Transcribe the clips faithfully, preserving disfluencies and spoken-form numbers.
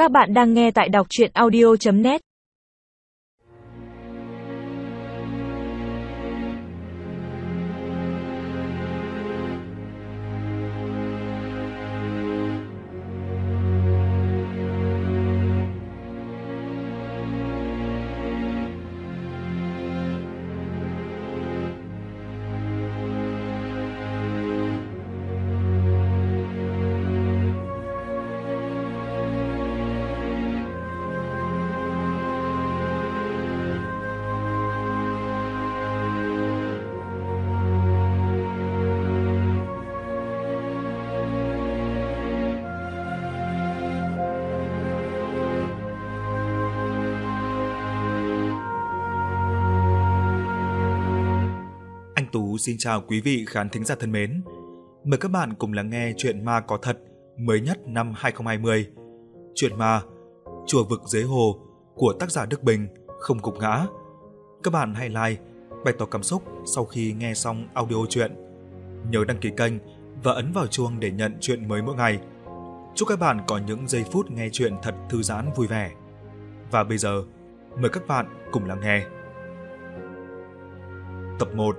Các bạn đang nghe tại đọc truyện audio chấm net. Anh Tú xin chào quý vị khán thính giả thân mến. Mời các bạn cùng lắng nghe truyện ma có thật mới nhất năm hai không hai không. Truyện ma Chùa vực dưới hồ của tác giả Đức Bình không gục ngã. Các bạn hãy like, bày tỏ cảm xúc sau khi nghe xong audio truyện. Nhớ đăng ký kênh và ấn vào chuông để nhận truyện mới mỗi ngày. Chúc các bạn có những giây phút nghe truyện thật thư giãn vui vẻ. Và bây giờ, mời các bạn cùng lắng nghe. Tập một.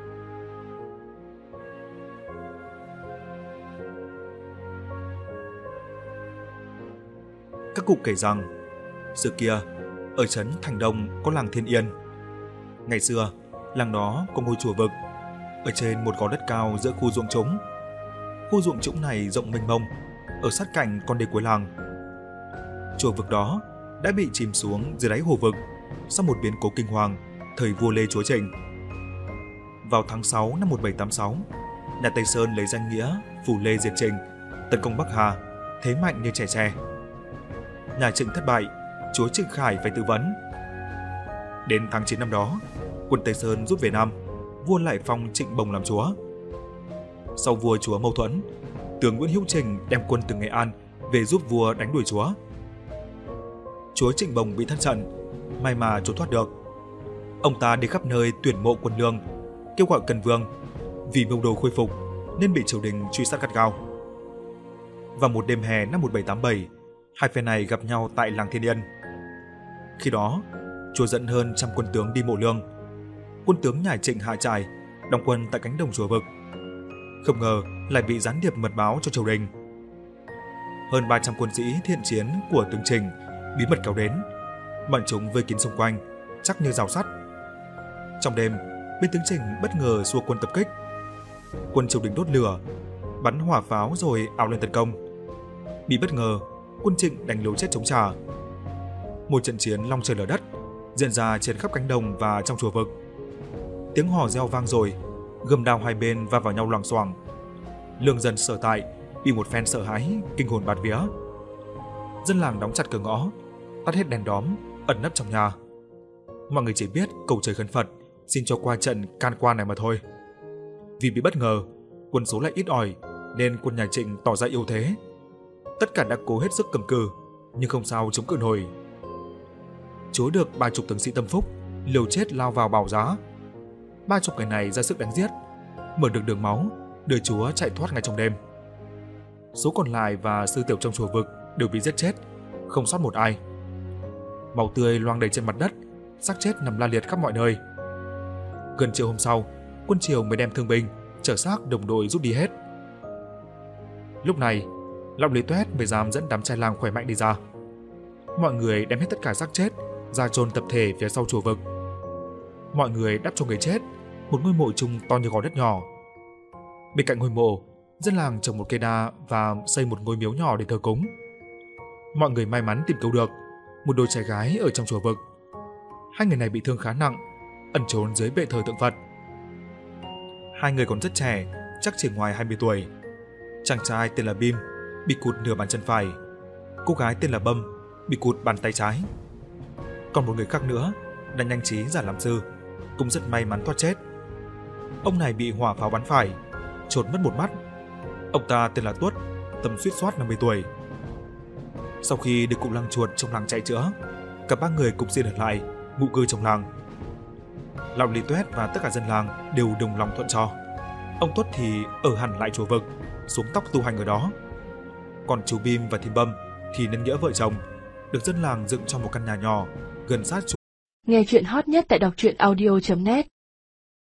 Các cụ kể rằng, xưa kia, ở trấn Thành Đông có làng Thiên Yên. Ngày xưa, làng đó có ngôi chùa vực, ở trên một gò đất cao giữa khu ruộng trũng. Khu ruộng trũng này rộng mênh mông, ở sát cạnh con đê cuối làng. Chùa vực đó đã bị chìm xuống dưới đáy hồ vực sau một biến cố kinh hoàng thời vua Lê Chúa Trịnh. Vào tháng sáu năm một nghìn bảy trăm tám mươi sáu, nhà Tây Sơn lấy danh nghĩa phủ Lê diệt Trịnh, tấn công Bắc Hà, thế mạnh như trẻ tre. Nhà Trịnh thất bại, chúa Trịnh Khải phải tự vấn. Đến tháng chín năm đó, quân Tây Sơn rút về Nam, vua lại phong Trịnh Bồng làm chúa. Sau vua chúa mâu thuẫn, tướng Nguyễn Hữu Trình đem quân từ Nghệ An về giúp vua đánh đuổi chúa. Chúa Trịnh Bồng bị thất trận, may mà trốn thoát được. Ông ta đi khắp nơi tuyển mộ quân lương, kêu gọi cần vương. Vì mưu đồ khôi phục nên bị triều đình truy sát gắt gao. Vào một đêm hè năm một nghìn bảy trăm tám mươi bảy, hai phe này gặp nhau tại làng Thiên Yên. Khi đó, chúa dẫn hơn trăm quân tướng đi mộ lương. Quân tướng nhà Trịnh hạ trại, đóng quân tại cánh đồng chùa vực. Không ngờ lại bị gián điệp mật báo cho triều đình. Hơn ba trăm quân sĩ thiện chiến của tướng Trình bí mật kéo đến. Bọn chúng vây kín xung quanh, chắc như rào sắt. Trong đêm, bên tướng Trình bất ngờ xua quân tập kích. Quân triều đình đốt lửa, bắn hỏa pháo rồi ào lên tấn công. Bị bất ngờ, quân Trịnh đánh liều chết chống trả. Một trận chiến long trời lở đất diễn ra trên khắp cánh đồng và trong chùa vực. Tiếng hò reo vang rồi, gươm đao hai bên va vào nhau loảng xoảng. Lương dân sở tại bị một phen sợ hãi, kinh hồn bạt vía. Dân làng đóng chặt cửa ngõ, tắt hết đèn đóm, ẩn nấp trong nhà. Mọi người chỉ biết cầu trời khấn Phật, xin cho qua trận can qua này mà thôi. Vì bị bất ngờ, quân số lại ít ỏi nên quân nhà Trịnh tỏ ra yếu thế. Tất cả đã cố hết sức cầm cự, nhưng không sao chống cự nổi. Chúa được ba chục tướng sĩ tâm phúc, liều chết lao vào bảo giá. Ba chục người này ra sức đánh giết, mở được đường máu, đưa chúa chạy thoát ngay trong đêm. Số còn lại và sư tiểu trong chùa vực đều bị giết chết, không sót một ai. Máu tươi loang đầy trên mặt đất, xác chết nằm la liệt khắp mọi nơi. Gần chiều hôm sau, quân triều mới đem thương binh, chở xác đồng đội rút đi hết. Lúc này, lão Lý Tuét mới dám dẫn đám trai làng khỏe mạnh đi ra. Mọi người đem hết tất cả xác chết ra chôn tập thể phía sau chùa vực. Mọi người đắp cho người chết một ngôi mộ chung to như gò đất nhỏ. Bên cạnh ngôi mộ, dân làng trồng một cây đa và xây một ngôi miếu nhỏ để thờ cúng. Mọi người may mắn tìm cứu được một đôi trai gái ở trong chùa vực. Hai người này bị thương khá nặng, ẩn trốn dưới bệ thờ tượng Phật. Hai người còn rất trẻ, chắc chỉ ngoài hai mươi tuổi. Chàng trai tên là Bim bị cụt nửa bàn chân phải, cô gái tên là Bâm bị cụt bàn tay trái. Còn một người khác nữa đã nhanh trí giả làm sư, cũng rất may mắn thoát chết. Ông này bị hỏa pháo bắn phải, chột mất một mắt. Ông ta tên là Tuất, tầm suýt soát năm mươi tuổi. Sau khi được cụ lăng chuột trong làng chạy chữa, cả ba người cùng xin ở lại ngụ cư trong làng. Lão Lý Tuét và tất cả dân làng đều đồng lòng thuận cho. Ông Tuất thì ở hẳn lại chùa vực, xuống tóc tu hành ở đó. Còn chú Bim và thím Bâm thì nhân nghĩa vợ chồng được dân làng dựng cho một căn nhà nhỏ gần sát chỗ. Nghe chuyện hot nhất tại đọc truyện audio chấm net